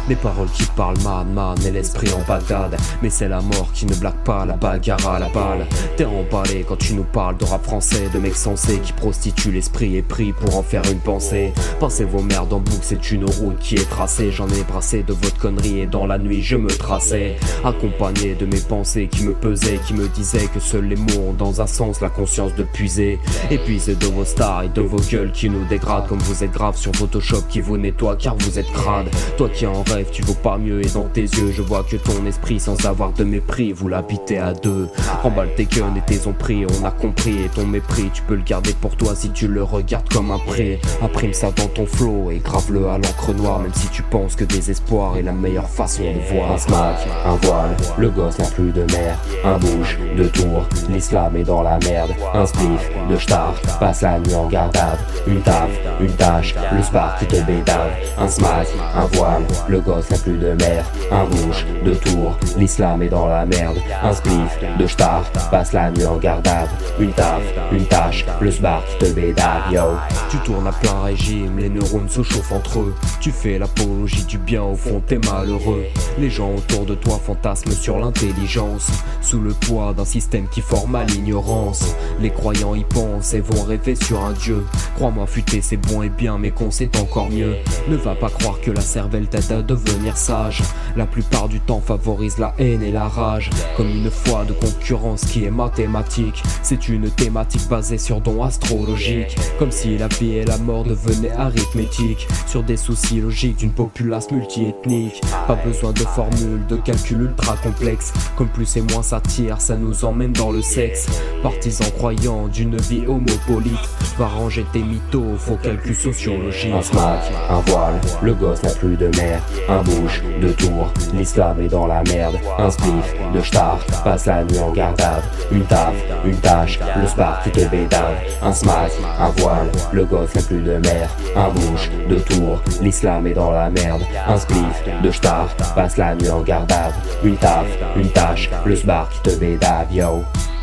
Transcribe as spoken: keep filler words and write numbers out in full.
Des paroles qui parlent man man et l'esprit en Bagdad. Mais c'est la mort qui ne blague pas, la bagarre à la balle. T'es emballé quand tu nous parles de rap français, de mecs sensés qui prostituent l'esprit et prient pour en faire une pensée. Pensez vos merdes en boucle, c'est une route qui est tracée. J'en ai brassé de votre connerie et dans la nuit je me traçais, accompagné de mes pensées qui me pesaient, qui me disaient que seuls les mots ont dans un sens la conscience de puiser. Épuisé de vos stars et de vos gueules qui nous dégradent, comme vous êtes grave sur Photoshop qui vous nettoie car vous êtes crade. Toi qui en rêves, tu vaux pas mieux et dans tes yeux je vois que ton esprit sans avoir de mépris, vous l'habitez à deux. Remballe tes guns et tes pris, on a compris, et ton mépris tu peux le garder pour toi si tu le regardes comme un prêt. Imprime ça dans ton flow et grave-le à l'encre noire, même si tu penses que désespoir est la meilleure façon de voir. Un smack, un voile, le gosse n'a plus de mère. Un bouge, deux tours, l'islam est dans la merde. Un spliff, de star, passe la nuit en gardade. Une taf, une tâche, le spark qui te bédave. Un smack, un voile, le gosse n'a plus de mère. Un bouge, deux tours, l'islam est dans la merde. Un spliff, de star, passe la nuit en gardade. Une taf, une tâche, le spark qui te bédave, yo. Tu tournes à plein régime, les neurones se chauffent entre eux. Tu fais l'apologie du bien, au fond t'es malheureux. Les gens autour de toi fantasment sur l'intelligence, sous le poids d'un système qui forme à l'ignorance. Les croyants y pensent et vont rêver sur un dieu. Crois-moi, futer c'est bon et bien, mais qu'on c'est encore mieux. Ne va pas croire que la cervelle t'aide à devenir sage. La plupart du temps favorise la haine et la rage, comme une foi de concurrence qui est mathématique. C'est une thématique basée sur dons astrologiques, comme si la vie et la mort devenaient arithmétiques, sur des soucis logiques d'une populace multiethnique. Pas besoin de formules, de calcul ultra complexes, comme plus et moins ça tire, ça nous emmène dans le sexe. Partisans croyants d'une vie homopolite, va ranger tes mythos, faux calculs sociologiques. Un smack, un voile, le gosse n'a plus de mère. Un bouge, deux tours, l'islam est dans la merde. Un spliff, de star, passe la nuit en gardade. Une taf, une tâche, le spark qui te bédave. Un smack, un voile, le gosse n'a plus de mère. Un bouge, deux tours, l'islam est dans la merde. Un spliff, de star, passe la nuit en gardade. Une taf, une tâche, le spark qui te bédave, yo.